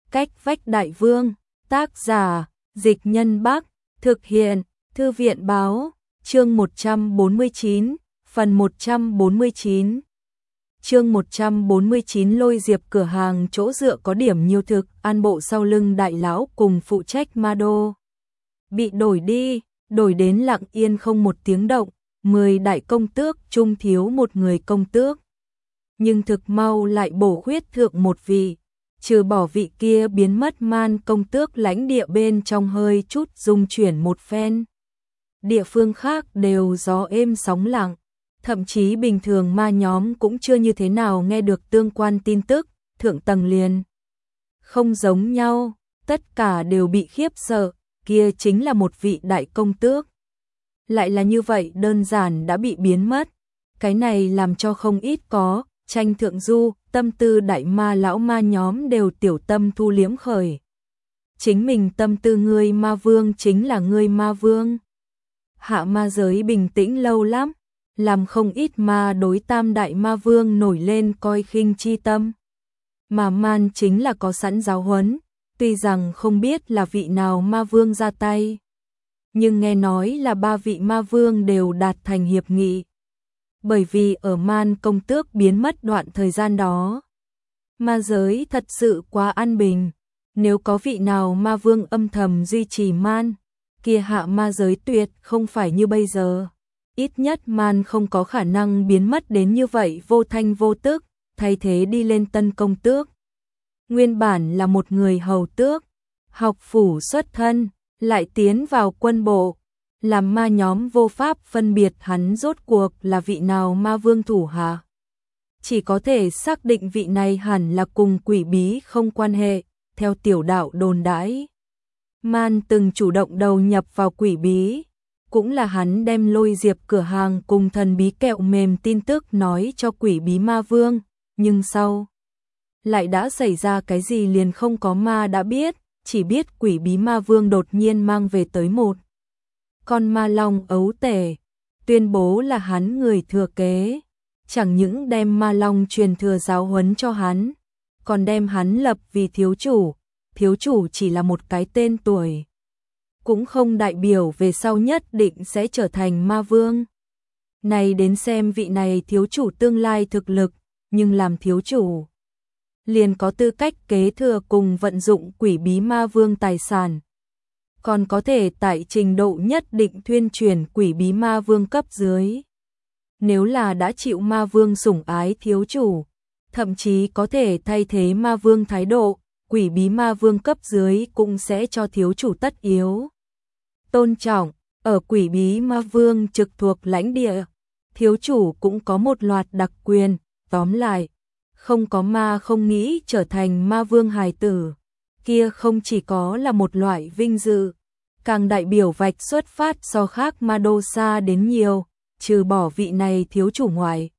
Cách vách đại vương, tác giả, Dịch Nhân Bắc, thực hiện, Thư viện báo, chương 149, phần 149. Chương 149 Lôi Diệp cửa hàng chỗ dựa có điểm nhiều thực, an bộ sau lưng đại lão cùng phụ trách ma đô. Bị đổi đến lặng yên không một tiếng động, 10 đại công tước chung thiếu một người công tước. Nhưng thực mau lại bổ khuyết thượng một vị, trừ bỏ vị kia biến mất man công tước lãnh địa bên trong hơi chút dung chuyển một phen. Địa phương khác đều gió êm sóng lặng, thậm chí bình thường ma nhóm cũng chưa như thế nào nghe được tương quan tin tức, thượng tầng liền. Không giống nhau, tất cả đều bị khiếp sợ, kia chính là một vị đại công tước. Lại là như vậy đơn giản đã bị biến mất, cái này làm cho không ít có, tranh thượng du, tâm tư đại ma lão ma nhóm đều tiểu tâm thu liếm khởi. Chính mình tâm tư ngươi ma vương chính là ngươi ma vương. Hạ ma giới bình tĩnh lâu lắm, làm không ít ma đối tam đại ma vương nổi lên coi khinh chi tâm. Mà man chính là có sẵn giáo huấn, tuy rằng không biết là vị nào ma vương ra tay. Nhưng nghe nói là 3 vị ma vương đều đạt thành hiệp nghị. Bởi vì ở man công tước biến mất đoạn thời gian đó, ma giới thật sự quá an bình. Nếu có vị nào ma vương âm thầm duy trì man, kia hạ ma giới tuyệt không phải như bây giờ. Ít nhất man không có khả năng biến mất đến như vậy vô thanh vô tức, thay thế đi lên tân công tước. Nguyên bản là một người hầu tước, học phủ xuất thân, lại tiến vào quân bộ, làm ma nhóm vô pháp phân biệt hắn rốt cuộc là vị nào ma vương thủ hạ. Chỉ có thể xác định vị này hẳn là cùng quỷ bí không quan hệ, theo tiểu đạo đồn đãi. Man từng chủ động đầu nhập vào quỷ bí, cũng là hắn đem Lôi Diệp cửa hàng cùng thần bí kẹo mềm tin tức nói cho quỷ bí ma vương, nhưng sau lại đã xảy ra cái gì liền không có ma đã biết, chỉ biết quỷ bí ma vương đột nhiên mang về tới một con ma long ấu tể, tuyên bố là hắn người thừa kế, chẳng những đem ma long truyền thừa giáo huấn cho hắn, còn đem hắn lập vì thiếu chủ chỉ là một cái tên tuổi, cũng không đại biểu về sau nhất định sẽ trở thành ma vương. Này đến xem vị này thiếu chủ tương lai thực lực, nhưng làm thiếu chủ liền có tư cách kế thừa cùng vận dụng quỷ bí ma vương tài sản, còn có thể tại trình độ nhất định thuyên truyền quỷ bí ma vương cấp dưới. Nếu là đã chịu ma vương sủng ái thiếu chủ, thậm chí có thể thay thế ma vương thái độ, quỷ bí ma vương cấp dưới cũng sẽ cho thiếu chủ tất yếu tôn trọng. Ở quỷ bí ma vương trực thuộc lãnh địa, thiếu chủ cũng có một loạt đặc quyền, tóm lại, không có ma không nghĩ trở thành ma vương hài tử, kia không chỉ có là một loại vinh dự, càng đại biểu vạch xuất phát so khác ma đô xa đến nhiều, trừ bỏ vị này thiếu chủ ngoại.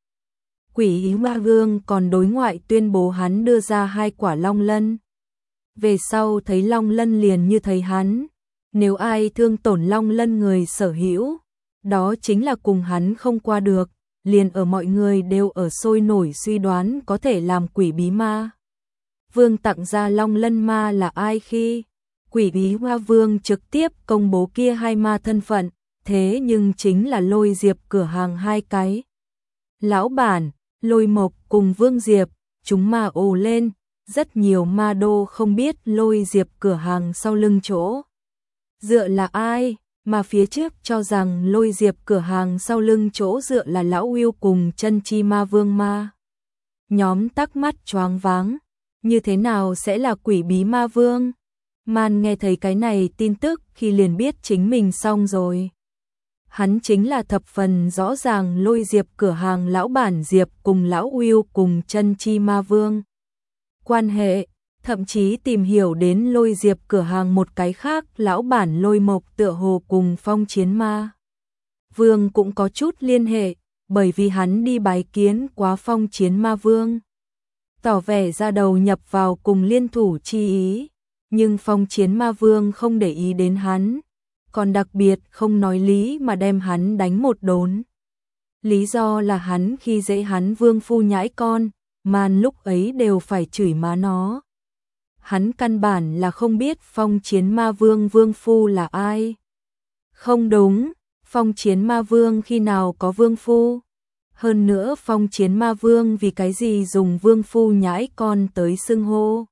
Quỷ bí ma vương còn đối ngoại tuyên bố hắn đưa ra 2 quả long lân. Về sau thấy long lân liền như thấy hắn, nếu ai thương tổn long lân người sở hữu, đó chính là cùng hắn không qua được, liền ở mọi người đều ở sôi nổi suy đoán có thể làm quỷ bí ma vương tặng ra long lân ma là ai khi quỷ bí ma vương trực tiếp công bố kia 2 ma thân phận, thế nhưng chính là Lôi Diệp cửa hàng 2 cái lão bản, Lôi Mộc cùng Vương Diệp. Chúng ma ồ lên, rất nhiều ma đô không biết Lôi Diệp cửa hàng sau lưng chỗ dựa là ai, mà phía trước cho rằng Lôi Diệp cửa hàng sau lưng chỗ dựa là lão Uyêu cùng chân chi ma vương ma. Nhóm tắc mắt choáng váng, như thế nào sẽ là quỷ bí ma vương? Man nghe thấy cái này tin tức khi liền biết chính mình xong rồi. Hắn chính là thập phần rõ ràng Lôi Diệp cửa hàng lão bản Diệp cùng lão Uyêu cùng chân chi ma vương quan hệ, thậm chí tìm hiểu đến Lôi Diệp cửa hàng một cái khác lão bản Lôi Mộc tựa hồ cùng Phong Chiến ma vương cũng có chút liên hệ, bởi vì hắn đi bái kiến quá Phong Chiến ma vương, tỏ vẻ ra đầu nhập vào cùng liên thủ chi ý, nhưng Phong Chiến ma vương không để ý đến hắn, còn đặc biệt không nói lý mà đem hắn đánh một đốn. Lý do là hắn khi dễ hắn vương phu nhãi con, man lúc ấy đều phải chửi má nó. hắn căn bản là không biết Phong Chiến Ma Vương vương phu là ai. Không đúng, Phong Chiến Ma Vương khi nào có vương phu? Hơn nữa Phong Chiến Ma Vương vì cái gì dùng vương phu nhãi con tới xưng hô,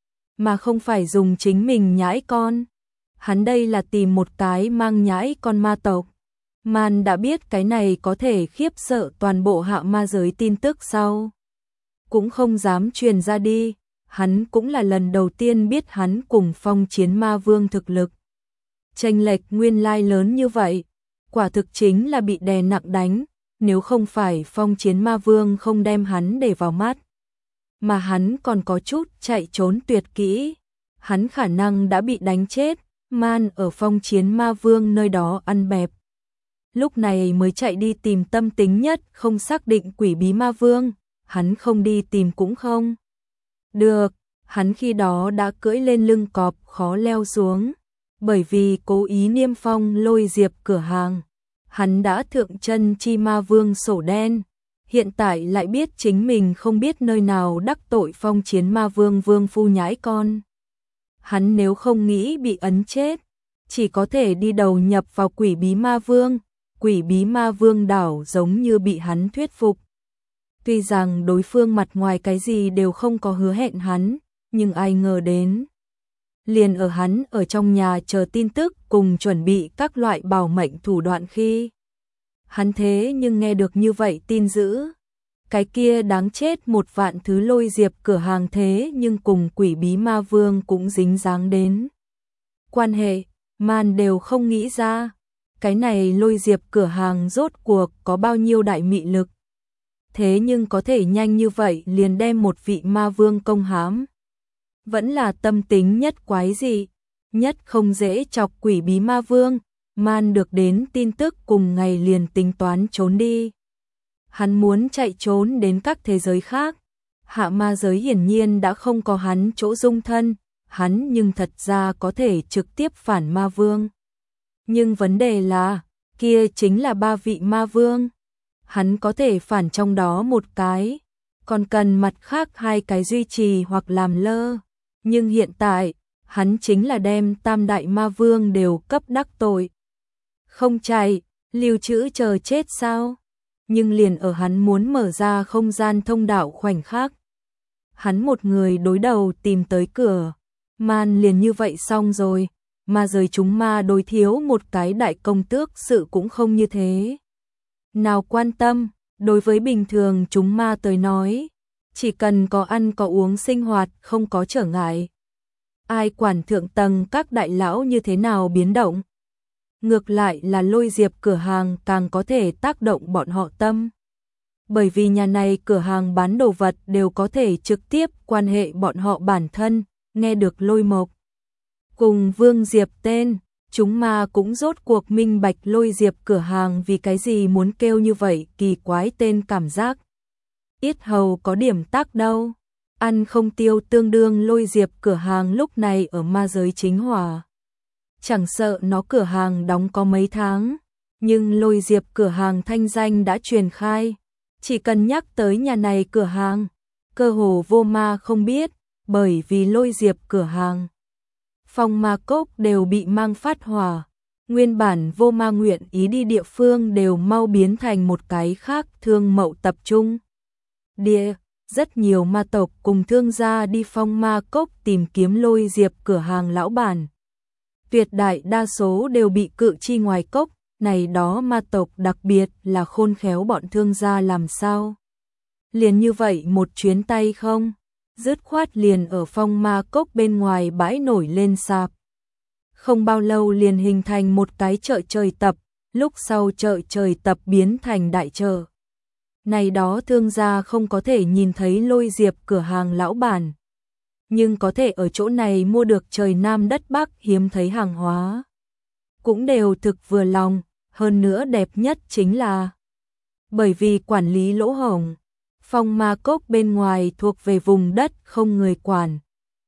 mà không phải dùng chính mình nhãi con? Hắn đây là tìm một cái mang nhãi con ma tộc. Man đã biết cái này có thể khiếp sợ toàn bộ hạ ma giới tin tức sau, cũng không dám truyền ra đi. Hắn cũng là lần đầu tiên biết hắn cùng Phong Chiến Ma Vương thực lực chênh lệch nguyên lai lớn như vậy, quả thực chính là bị đè nặng đánh. Nếu không phải Phong Chiến Ma Vương không đem hắn để vào mắt, mà hắn còn có chút chạy trốn tuyệt kỹ, hắn khả năng đã bị đánh chết. Man ở Phong Chiến Ma Vương nơi đó ăn bẹp, lúc này mới chạy đi tìm tâm tính nhất không xác định Quỷ Bí Ma Vương. Hắn không đi tìm cũng không được, hắn khi đó đã cưỡi lên lưng cọp khó leo xuống, bởi vì cố ý niêm phong Lôi Diệp cửa hàng. Hắn đã thượng chân chi ma vương sổ đen, hiện tại lại biết chính mình không biết nơi nào đắc tội Phong Chiến Ma Vương vương phu nhãi con. Hắn nếu không nghĩ bị ấn chết, chỉ có thể đi đầu nhập vào Quỷ Bí Ma Vương. Quỷ Bí Ma Vương đảo giống như bị hắn thuyết phục. Tuy rằng đối phương mặt ngoài cái gì đều không có hứa hẹn hắn, nhưng ai ngờ đến. Liền ở hắn ở trong nhà chờ tin tức cùng chuẩn bị các loại bảo mệnh thủ đoạn khi hắn thế nhưng nghe được như vậy tin dữ. Cái kia đáng chết 1 vạn thứ Lôi Diệp cửa hàng thế nhưng cùng Quỷ Bí Ma Vương cũng dính dáng đến quan hệ, Man đều không nghĩ ra. Cái này Lôi Diệp cửa hàng rốt cuộc có bao nhiêu đại mị lực, thế nhưng có thể nhanh như vậy liền đem một vị ma vương công hãm. Vẫn là tâm tính nhất quái dị, nhất không dễ chọc Quỷ Bí Ma Vương. Man được đến tin tức cùng ngày liền tính toán trốn đi. Hắn muốn chạy trốn đến các thế giới khác. Hạ ma giới hiển nhiên đã không có hắn chỗ dung thân, hắn nhưng thật ra có thể trực tiếp phản ma vương. Nhưng vấn đề là, kia chính là 3 vị ma vương. Hắn có thể phản trong đó một cái, còn cần mặt khác 2 cái duy trì hoặc làm lơ. Nhưng hiện tại, hắn chính là đem tam đại ma vương đều cấp đắc tội. Không chạy, lưu trữ chờ chết sao? Nhưng liền ở hắn muốn mở ra không gian thông đạo khoảnh khắc, hắn một người đối đầu tìm tới cửa. Man liền như vậy xong rồi, ma giới chúng ma đối thiếu một cái đại công tước sự cũng không như thế nào quan tâm. Đối với bình thường chúng ma tới nói, chỉ cần có ăn có uống sinh hoạt không có trở ngại. Ai quản thượng tầng các đại lão như thế nào biến động. Ngược lại là Lôi Diệp cửa hàng càng có thể tác động bọn họ tâm. Bởi vì nhà này cửa hàng bán đồ vật đều có thể trực tiếp quan hệ bọn họ bản thân. Nghe được Lôi Mộc cùng Vương Diệp tên, chúng ma cũng rốt cuộc minh bạch Lôi Diệp cửa hàng vì cái gì muốn kêu như vậy kỳ quái tên, cảm giác yết hầu có điểm tắc đâu. Ăn không tiêu tương đương Lôi Diệp cửa hàng lúc này ở ma giới chính hỏa. Chẳng sợ nó cửa hàng đóng có mấy tháng, nhưng Lôi Diệp cửa hàng thanh danh đã truyền khai. Chỉ cần nhắc tới nhà này cửa hàng, cơ hồ vô ma không biết, bởi vì Lôi Diệp cửa hàng Phong Ma Cốc đều bị mang phát hỏa. Nguyên bản vô ma nguyện ý đi địa phương đều mau biến thành một cái khác thương mậu tập trung địa. Rất nhiều ma tộc cùng thương gia đi Phong Ma Cốc tìm kiếm Lôi Diệp cửa hàng lão bản. Tuyệt đại đa số đều bị cự chi ngoài cốc. Này đó ma tộc đặc biệt là khôn khéo bọn thương gia làm sao liền như vậy một chuyến tay không, dứt khoát liền ở Phong Ma Cốc bên ngoài bãi nổi lên sạp. Không bao lâu liền hình thành một cái chợ trời tập, lúc sau chợ trời tập biến thành đại chợ. Này đó thương gia không có thể nhìn thấy Lôi Diệp cửa hàng lão bản, nhưng có thể ở chỗ này mua được trời Nam đất Bắc hiếm thấy hàng hóa. Cũng đều thực vừa lòng, hơn nữa đẹp nhất chính là bởi vì quản lý lỗ hổng. Phong Ma Cốc bên ngoài thuộc về vùng đất không người quản.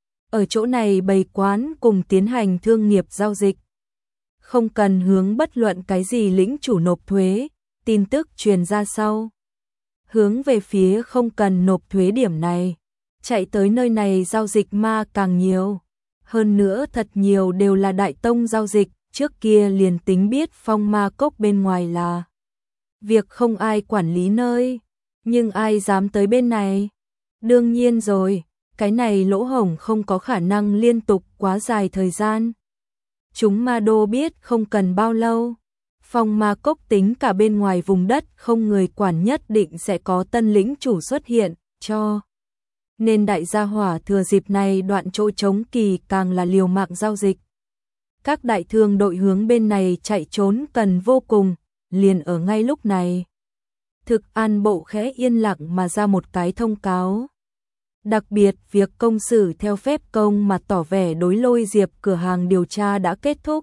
Ở chỗ này bày quán cùng tiến hành thương nghiệp giao dịch. Không cần hướng bất luận cái gì lĩnh chủ nộp thuế, tin tức truyền ra sau. Hướng về phía không cần nộp thuế điểm này. chạy tới nơi này giao dịch ma càng nhiều. Hơn nữa thật nhiều đều là đại tông giao dịch, trước kia liền tính biết phong ma cốc bên ngoài là việc không ai quản lý nơi, nhưng ai dám tới bên này? Đương nhiên rồi, cái này lỗ hổng không có khả năng liên tục quá dài thời gian. Chúng ma đô biết không cần bao lâu, phong ma cốc tính cả bên ngoài vùng đất không người quản nhất định sẽ có tân lĩnh chủ xuất hiện, cho nên đại gia hỏa thừa dịp này đoạn chỗ trống kỳ càng là liều mạng giao dịch. Các đại thương đội hướng bên này chạy trốn cần vô cùng, liền ở ngay lúc này. Thực an bộ khẽ yên lặng mà ra một cái thông cáo. Đặc biệt việc công xử theo phép công mà tỏ vẻ đối Lôi Diệp cửa hàng điều tra đã kết thúc.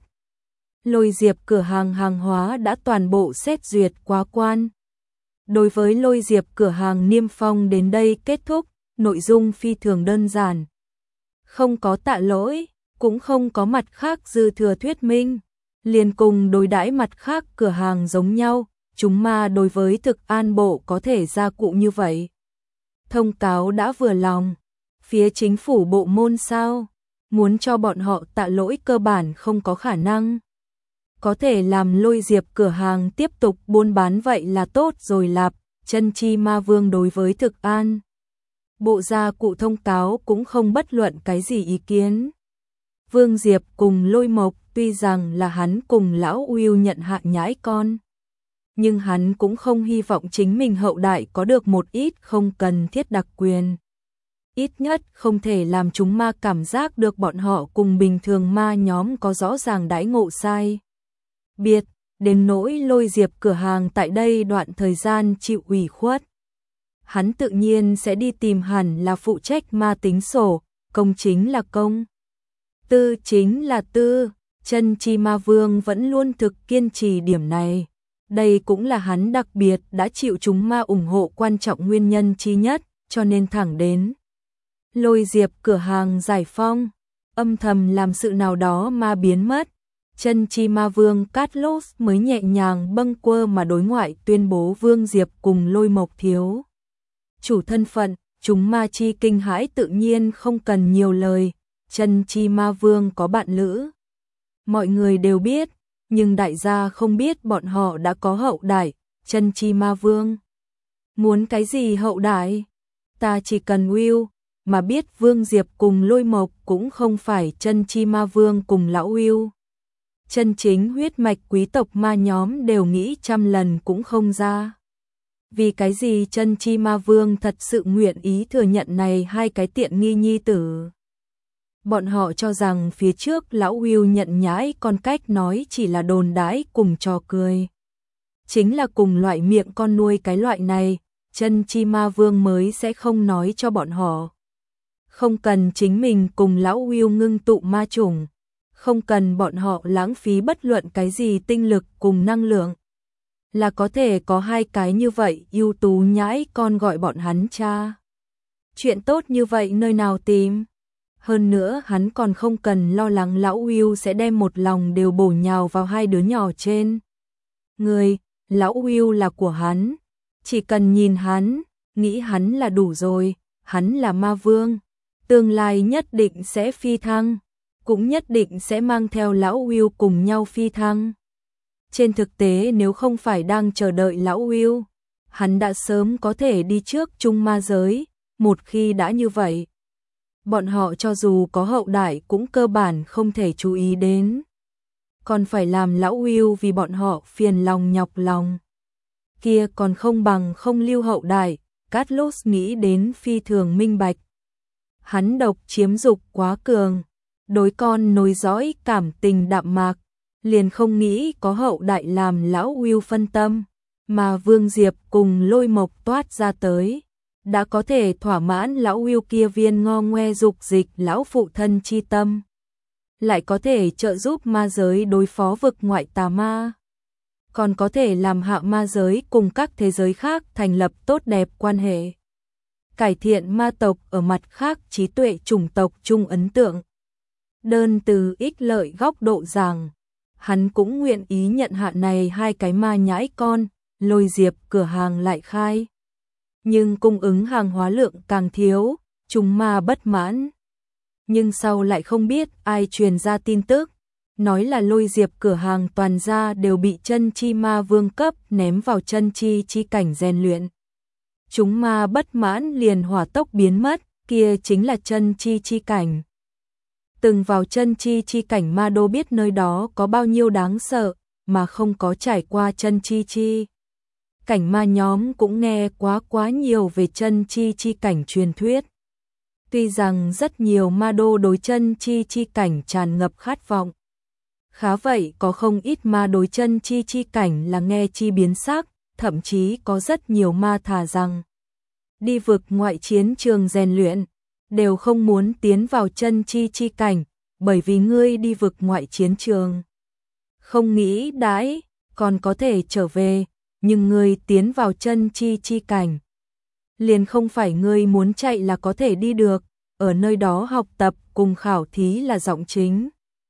Lôi Diệp cửa hàng hàng hóa đã toàn bộ xét duyệt qua quan. Đối với Lôi Diệp cửa hàng niêm phong đến đây kết thúc, nội dung phi thường đơn giản. Không có tạ lỗi, cũng không có mặt khác dư thừa thuyết minh, liền cùng đối đãi mặt khác cửa hàng giống nhau, chúng ma đối với thực an bộ có thể ra cụ như vậy. Thông cáo đã vừa lòng, phía chính phủ bộ môn sao, muốn cho bọn họ tạ lỗi cơ bản không có khả năng. Có thể làm Lôi Diệp cửa hàng tiếp tục buôn bán vậy là tốt rồi lạp, Chân Chi Ma Vương đối với thực an bộ gia cụ thông cáo cũng không bất luận cái gì ý kiến. Vương Diệp cùng Lôi Mộc tuy rằng là hắn cùng lão Uy nhận hạ nhãi con, nhưng hắn cũng không hy vọng chính mình hậu đại có được một ít không cần thiết đặc quyền. Ít nhất không thể làm chúng ma cảm giác được bọn họ cùng bình thường ma nhóm có rõ ràng đãi ngộ sai biệt, đến nỗi Lôi Diệp cửa hàng tại đây đoạn thời gian chịu ủy khuất. Hắn tự nhiên sẽ đi tìm hẳn là phụ trách ma tính sổ, công chính là công, tư chính là tư, Chân Chi Ma Vương vẫn luôn thực kiên trì điểm này. Đây cũng là hắn đặc biệt đã chịu chúng ma ủng hộ quan trọng nguyên nhân chi nhất, cho nên thẳng đến Lôi Diệp cửa hàng giải phong, âm thầm làm sự nào đó ma biến mất. Chân Chi Ma Vương Carlos mới nhẹ nhàng bâng quơ mà đối ngoại tuyên bố Vương Diệp cùng Lôi Mộc thiếu chủ thân phận, chúng ma chi kinh hãi tự nhiên không cần nhiều lời, Chân Chi Ma Vương có bạn lữ. Mọi người đều biết, nhưng đại gia không biết bọn họ đã có hậu đại, Chân Chi Ma Vương. Muốn cái gì hậu đại? Ta chỉ cần Will, mà biết Vương Diệp cùng Lôi Mộc cũng không phải Chân Chi Ma Vương cùng lão Will. Chân chính huyết mạch quý tộc ma nhóm đều nghĩ trăm lần cũng không ra. Vì cái gì Chân Chi Ma Vương thật sự nguyện ý thừa nhận này hai cái tiện nghi nhi tử? Bọn họ cho rằng phía trước lão Will nhận nhãi con cách nói chỉ là đồn đãi cùng trò cười. Chính là cùng loại miệng con nuôi cái loại này, Chân Chi Ma Vương mới sẽ không nói cho bọn họ. Không cần chính mình cùng lão Will ngưng tụ ma chủng, không cần bọn họ lãng phí bất luận cái gì tinh lực cùng năng lượng. Là có thể có hai cái như vậy ưu tú nhãi con gọi bọn hắn cha. Chuyện tốt như vậy nơi nào tìm? Hơn nữa hắn còn không cần lo lắng lão Will sẽ đem một lòng đều bổ nhào vào hai đứa nhỏ trên người, lão Will là của hắn, chỉ cần nhìn hắn, nghĩ hắn là đủ rồi, hắn là ma vương, tương lai nhất định sẽ phi thăng, cũng nhất định sẽ mang theo lão Will cùng nhau phi thăng. Trên thực tế nếu không phải đang chờ đợi lão Will, hắn đã sớm có thể đi trước trung ma giới, một khi đã như vậy. Bọn họ cho dù có hậu đại cũng cơ bản không thể chú ý đến. Còn phải làm lão Will vì bọn họ phiền lòng nhọc lòng. Kia còn không bằng không lưu hậu đại, Carlos nghĩ đến phi thường minh bạch. Hắn độc chiếm dục quá cường, đối con nối dõi cảm tình đạm mạc, liền không nghĩ có hậu đại làm lão Will phân tâm, mà Vương Diệp cùng Lôi Mộc toát ra tới. Đã có thể thỏa mãn lão Will kia viên ngo ngoe dục dịch lão phụ thân chi tâm. Lại có thể trợ giúp ma giới đối phó vực ngoại tà ma. Còn có thể làm hạ ma giới cùng các thế giới khác thành lập tốt đẹp quan hệ. Cải thiện ma tộc ở mặt khác trí tuệ chủng tộc chung ấn tượng. Đơn từ ích lợi góc độ rằng, hắn cũng nguyện ý nhận hạ này hai cái ma nhãi con, Lôi Diệp cửa hàng lại khai. Nhưng cung ứng hàng hóa lượng càng thiếu, Chúng ma bất mãn. Nhưng sau lại không biết ai truyền ra tin tức, nói là Lôi Diệp cửa hàng toàn gia đều bị chân chi ma vương cấp ném vào chân chi chi cảnh rèn luyện. Chúng ma bất mãn liền hỏa tốc biến mất, kia chính là chân chi chi cảnh. Từng vào chân chi chi cảnh ma đô biết nơi đó có bao nhiêu đáng sợ, mà không có trải qua chân chi chi cảnh ma nhóm cũng nghe quá nhiều về chân chi chi cảnh truyền thuyết. Tuy rằng rất nhiều ma đô đối chân chi chi cảnh tràn ngập khát vọng, khá vậy có không ít ma đối chân chi chi cảnh là nghe chi biến sắc, thậm chí có rất nhiều ma thà rằng đi vực ngoại chiến trường rèn luyện, đều không muốn tiến vào chân chi chi cảnh, bởi vì ngươi đi vực ngoại chiến trường. Không nghĩ đãi, còn có thể trở về, nhưng ngươi tiến vào chân chi chi cảnh. Liền không phải ngươi muốn chạy là có thể đi được, ở nơi đó học tập cùng khảo thí là giọng chính.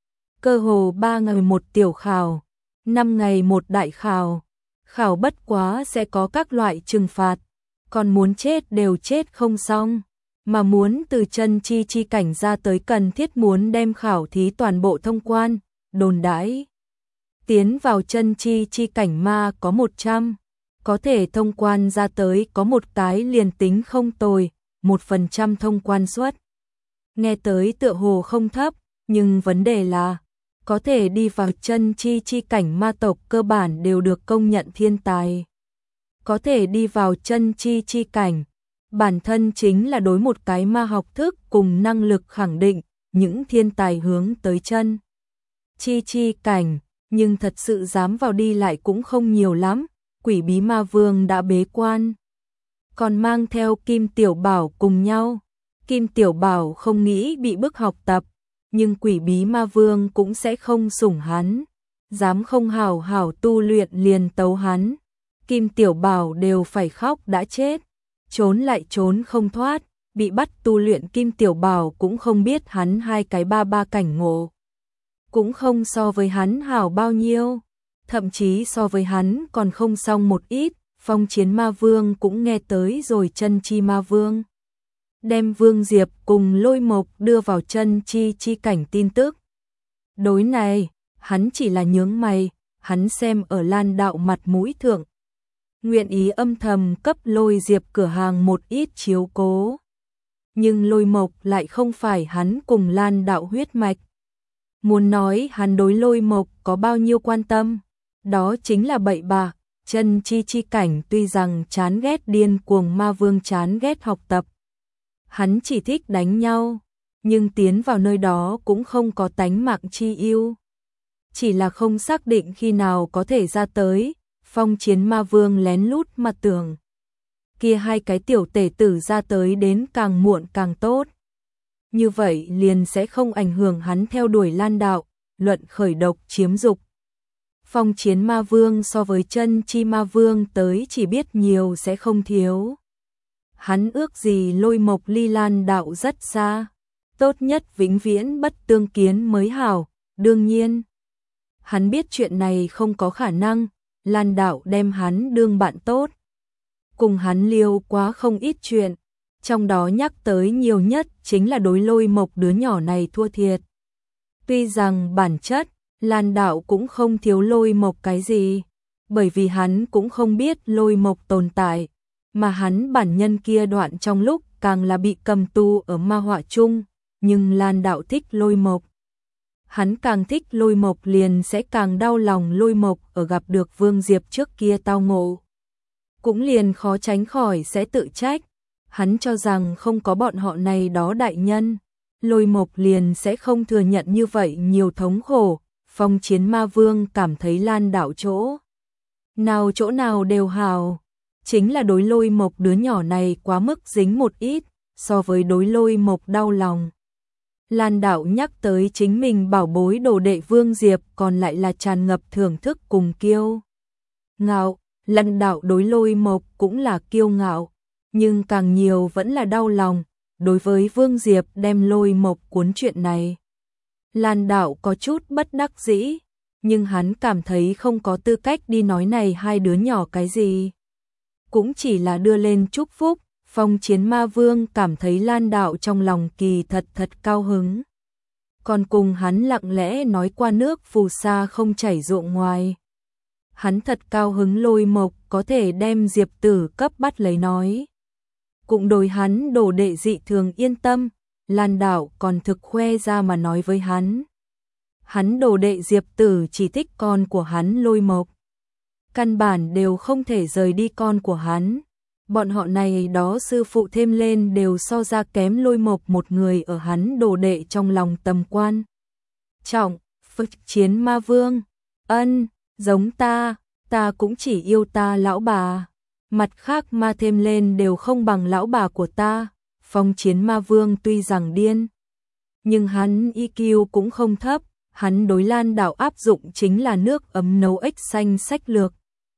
Cơ hồ 3 ngày một tiểu khảo, 5 ngày một đại khảo, khảo bất quá sẽ có các loại trừng phạt, còn muốn chết đều chết không xong, mà muốn từ chân chi chi cảnh ra tới cần thiết muốn đem khảo thí toàn bộ thông quan, đồn đãi. Tiến vào chân chi chi cảnh ma có 100, có thể thông quan ra tới có một cái liền tính không tồi, 1% thông quan suất. Nghe tới tựa hồ không thấp, nhưng vấn đề là có thể đi vào chân chi chi cảnh ma tộc cơ bản đều được công nhận thiên tài. Có thể đi vào chân chi chi cảnh, bản thân chính là đối một cái ma học thức cùng năng lực khẳng định, những thiên tài hướng tới chân chi chi cảnh, nhưng thật sự dám vào đi lại cũng không nhiều lắm, Quỷ Bí Ma Vương đã bế quan, còn mang theo Kim Tiểu Bảo cùng nhau. Kim Tiểu Bảo không nghĩ bị bức học tập, nhưng Quỷ Bí Ma Vương cũng sẽ không sủng hắn, dám không hảo hảo tu luyện liền tấu hắn. Kim Tiểu Bảo đều phải khóc đã chết, trốn lại trốn không thoát, bị bắt tu luyện Kim Tiểu Bảo cũng không biết hắn hai cái ba cảnh ngộ. Cũng không so với hắn hảo bao nhiêu, thậm chí so với hắn còn không xong một ít, Phong Chiến Ma Vương cũng nghe tới rồi chân chi ma vương. Đem Vương Diệp cùng Lôi Mộc đưa vào chân chi chi cảnh tin tức. Đối này, hắn chỉ là nhướng mày, hắn xem ở Lan Đạo mặt mũi thượng. Nguyện ý âm thầm cấp Lôi Diệp cửa hàng một ít chiếu cố. Nhưng Lôi Mộc lại không phải hắn cùng Lan Đạo huyết mạch. Muốn nói hắn đối Lôi Mộc có bao nhiêu quan tâm, đó chính là bậy bạ. Chân chi chi cảnh tuy rằng chán ghét điên cuồng ma vương chán ghét học tập. Hắn chỉ thích đánh nhau, nhưng tiến vào nơi đó cũng không có tánh mạng chi yêu. Chỉ là không xác định khi nào có thể ra tới, Phong Chiến Ma Vương lén lút mà tưởng. Kia hai cái tiểu tể tử ra tới đến càng muộn càng tốt. Như vậy liền sẽ không ảnh hưởng hắn theo đuổi Lan Đạo, luận khởi độc chiếm dục. Phong Chiến Ma Vương so với chân chi ma vương tới chỉ biết nhiều sẽ không thiếu. Hắn ước gì Lôi Mộc ly Lan Đạo rất xa, tốt nhất vĩnh viễn bất tương kiến mới hảo, đương nhiên. Hắn biết chuyện này không có khả năng, Lan Đạo đem hắn đương bạn tốt. Cùng hắn liêu quá không ít chuyện, trong đó nhắc tới nhiều nhất chính là đối Lôi Mộc đứa nhỏ này thua thiệt. Tuy rằng bản chất, Lan Đạo cũng không thiếu Lôi Mộc cái gì, bởi vì hắn cũng không biết Lôi Mộc tồn tại, mà hắn bản nhân kia đoạn trong lúc càng là bị cầm tù ở ma họa chung, nhưng Lan Đạo thích Lôi Mộc. Hắn càng thích Lôi Mộc liền sẽ càng đau lòng Lôi Mộc ở gặp được Vương Diệp trước kia tao ngộ. Cũng liền khó tránh khỏi sẽ tự trách, hắn cho rằng không có bọn họ này đó đại nhân, Lôi Mộc liền sẽ không thừa nhận như vậy nhiều thống khổ. Phong Chiến Ma Vương cảm thấy Lan Đạo chỗ nào đều hào, chính là đối Lôi Mộc đứa nhỏ này quá mức dính một ít, so với đối Lôi Mộc đau lòng. Lan Đạo nhắc tới chính mình bảo bối đồ đệ Vương Diệp còn lại là tràn ngập thưởng thức cùng kiêu ngạo. Lan Đạo đối Lôi Mộc cũng là kiêu ngạo, nhưng càng nhiều vẫn là đau lòng, đối với Vương Diệp đem Lôi Mộc cuốn chuyện này. Lan Đạo có chút bất đắc dĩ, nhưng hắn cảm thấy không có tư cách đi nói này hai đứa nhỏ cái gì. Cũng chỉ là đưa lên chúc phúc, Phong Chiến Ma Vương cảm thấy Lan Đạo trong lòng kỳ thật cao hứng. Còn cùng hắn lặng lẽ nói qua nước phù sa không chảy ruộng ngoài. Hắn thật cao hứng Lôi Mộc có thể đem Diệp Tử cấp bắt lấy nói. Cũng đối hắn đồ đệ dị thường yên tâm, Lan Đạo còn thực khoe ra mà nói với hắn. Hắn đồ đệ Diệp Tử chỉ thích con của hắn Lôi Mộc. Căn bản đều không thể rời đi con của hắn. Bọn họ này đó sư phụ thêm lên đều so ra kém Lôi Mộc một người ở hắn đồ đệ trong lòng tầm quan. Trọng, Phật Chiến Ma Vương, ân, giống ta cũng chỉ yêu ta lão bà. Mặt khác ma thêm lên đều không bằng lão bà của ta. Phong Chiến Ma Vương tuy rằng điên, nhưng hắn EQ cũng không thấp. Hắn đối Lan Đạo áp dụng chính là nước ấm nấu ếch xanh sách lược.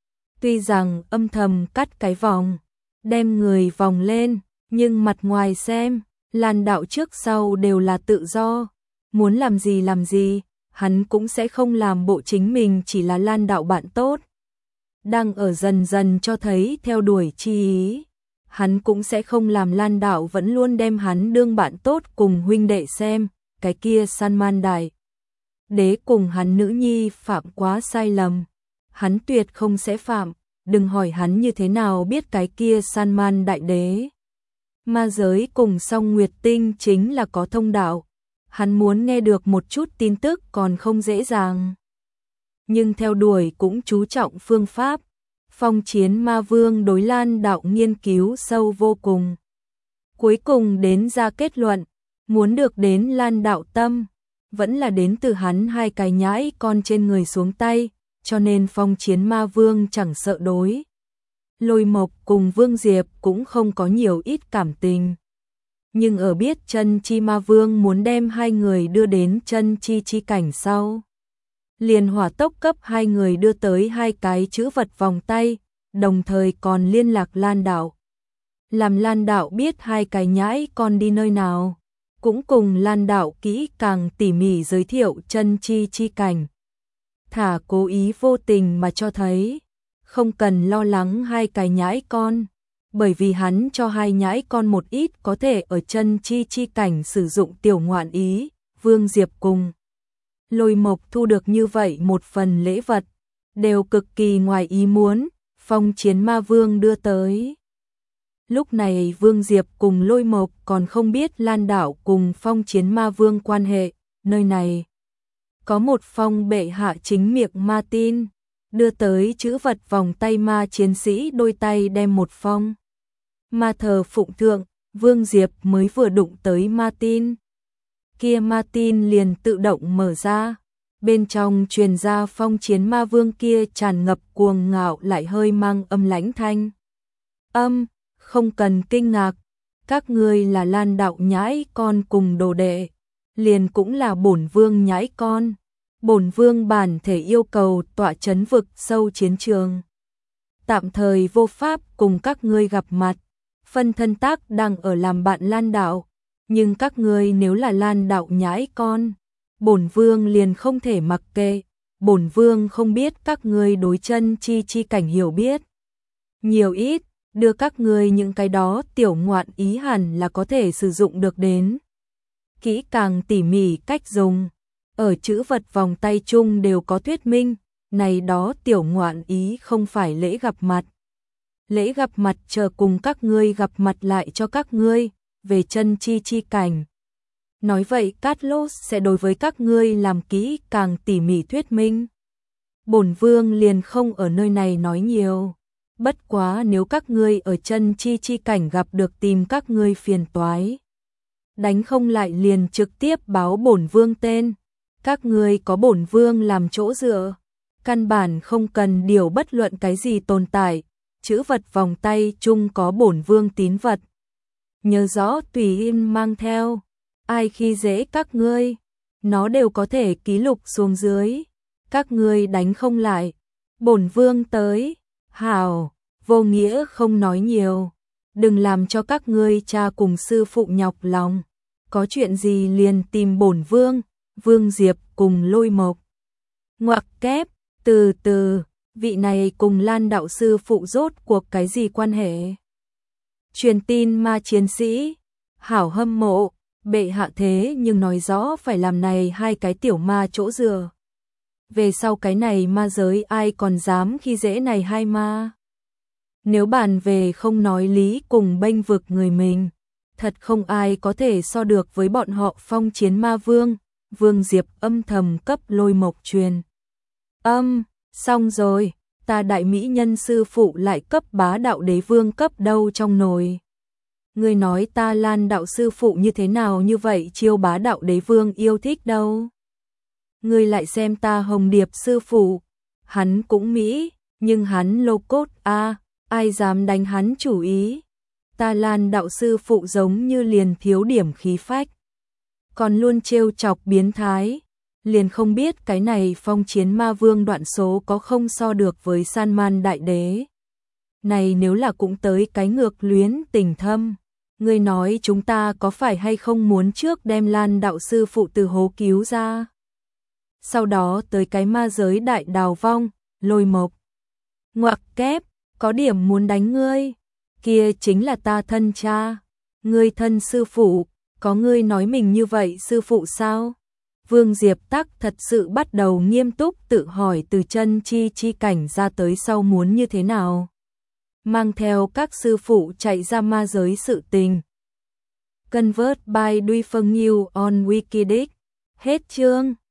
Tuy rằng âm thầm cắt cái vòng, đem người vòng lên, nhưng mặt ngoài xem, Lan Đạo trước sau đều là tự do. Muốn làm gì, hắn cũng sẽ không làm bộ chính mình chỉ là Lan Đạo bạn tốt. Đang ở dần dần cho thấy theo đuổi chi ý. Hắn cũng sẽ không làm Lan Đạo vẫn luôn đem hắn đương bạn tốt cùng huynh đệ xem, cái kia Salman Đại Đế cùng hắn nữ nhi phạm quá sai lầm. Hắn tuyệt không sẽ phạm, đừng hỏi hắn như thế nào biết cái kia Salman Đại Đế. Ma giới cùng Song Nguyệt Tinh chính là có thông đạo. Hắn muốn nghe được một chút tin tức còn không dễ dàng. Nhưng theo đuổi cũng chú trọng phương pháp. Phong Chiến Ma Vương đối Lan Đạo nghiên cứu sâu vô cùng. Cuối cùng đến ra kết luận, muốn được đến Lan Đạo tâm, vẫn là đến từ hắn hai cái nhãi con trên người xuống tay, cho nên Phong Chiến Ma Vương chẳng sợ đối. Lôi Mộc cùng Vương Diệp cũng không có nhiều ít cảm tình. Nhưng ở biết Chân Chi Ma Vương muốn đem hai người đưa đến Chân Chi chi cảnh sau, liền hỏa tốc cấp hai người đưa tới hai cái chữ vật vòng tay, đồng thời còn liên lạc Lan Đạo. Làm Lan Đạo biết hai cái nhãi con đi nơi nào, cũng cùng Lan Đạo kỹ càng tỉ mỉ giới thiệu Chân Chi chi cảnh. Thả cố ý vô tình mà cho thấy, không cần lo lắng hai cái nhãi con, bởi vì hắn cho hai nhãi con một ít có thể ở Chân Chi chi cảnh sử dụng tiểu ngoạn ý. Vương Diệp cùng Lôi Mộc thu được như vậy một phần lễ vật, đều cực kỳ ngoài ý muốn, Phong Chiến Ma Vương đưa tới. Lúc này Vương Diệp cùng Lôi Mộc còn không biết Lan Đạo cùng Phong Chiến Ma Vương quan hệ, nơi này có một phong bệ hạ chính miệng ma tin, đưa tới chữ vật vòng tay ma chiến sĩ đôi tay đem một phong ma thờ phụng thượng, Vương Diệp mới vừa đụng tới ma tin. Kia ma tin liền tự động mở ra, bên trong truyền ra Phong Chiến Ma Vương kia tràn ngập cuồng ngạo lại hơi mang âm lãnh thanh. Không cần kinh ngạc, các ngươi là Lan Đạo nhãi con cùng đồ đệ, liền cũng là bổn vương nhãi con. Bổn vương bản thể yêu cầu tọa trấn vực sâu chiến trường. Tạm thời vô pháp cùng các ngươi gặp mặt, phân thân tác đang ở làm bạn Lan Đạo. Nhưng các ngươi nếu là Lan Đạo nhãi con, bổn vương liền không thể mặc kệ. Bổn vương không biết các ngươi đối Chân Chi chi cảnh hiểu biết nhiều ít, đưa các ngươi những cái đó tiểu ngoạn ý hẳn là có thể sử dụng được đến. Kỹ càng tỉ mỉ cách dùng, ở chữ vật vòng tay chung đều có thuyết minh, này đó tiểu ngoạn ý không phải lễ gặp mặt. Lễ gặp mặt chờ cùng các ngươi gặp mặt lại cho các ngươi, về Chân Chi chi cảnh. Nói vậy Cát Lốt sẽ đối với các ngươi làm kỹ càng tỉ mỉ thuyết minh. Bổn vương liền không ở nơi này nói nhiều. Bất quá nếu các ngươi ở Chân Chi chi cảnh gặp được tìm các ngươi phiền toái, đánh không lại liền trực tiếp báo bổn vương tên. Các ngươi có bổn vương làm chỗ dựa, căn bản không cần điều bất luận cái gì tồn tại. Chữ vật vòng tay chung có bổn vương tín vật, nhớ rõ tùy yên mang theo, ai khi dễ các ngươi, nó đều có thể ký lục xuống dưới. Các ngươi đánh không lại, bổn vương tới. Hảo, vô nghĩa không nói nhiều, đừng làm cho các ngươi cha cùng sư phụ nhọc lòng, có chuyện gì liền tìm bổn vương. Vương Diệp cùng Lôi Mộc ngoặc kép, từ từ, vị này cùng Lan Đạo sư phụ rốt cuộc cái gì quan hệ? Truyền tin ma chiến sĩ, hảo hâm mộ, bệ hạ thế nhưng nói rõ phải làm này hai cái tiểu ma chỗ dựa. Về sau cái này ma giới ai còn dám khi dễ này hai ma. Nếu bàn về không nói lý cùng bênh vực người mình, thật không ai có thể so được với bọn họ Phong Chiến Ma Vương. Vương Diệp âm thầm cấp Lôi Mộc truyền xong rồi, ta đại mỹ nhân sư phụ lại cấp bá đạo đế vương cấp đâu trong nồi. Ngươi nói ta Lan đạo sư phụ như thế nào như vậy chiêu bá đạo đế vương yêu thích đâu. Ngươi lại xem ta Hồng Điệp sư phụ, hắn cũng mỹ, nhưng hắn lô cốt a, ai dám đánh hắn chủ ý. Ta Lan đạo sư phụ giống như liền thiếu điểm khí phách, còn luôn trêu chọc biến thái, liền không biết cái này Phong Chiến Ma Vương đoạn số có không so được với San Man đại đế. Này nếu là cũng tới cái ngược luyến tình thâm, ngươi nói chúng ta có phải hay không muốn trước đem Lan đạo sư phụ từ hố cứu ra? Sau đó tới cái ma giới đại đào vong, Lôi Mộc. Ngoặc kép, có điểm muốn đánh ngươi, kia chính là ta thân cha, ngươi thân sư phụ, có ngươi nói mình như vậy sư phụ sao? Vương Diệp Tắc thật sự bắt đầu nghiêm túc tự hỏi từ chân chi cảnh ra tới sau muốn như thế nào. Mang theo các sư phụ chạy ra ma giới sự tình. Convert by Duy Phương Nhiêu on Wikidic. Hết chương.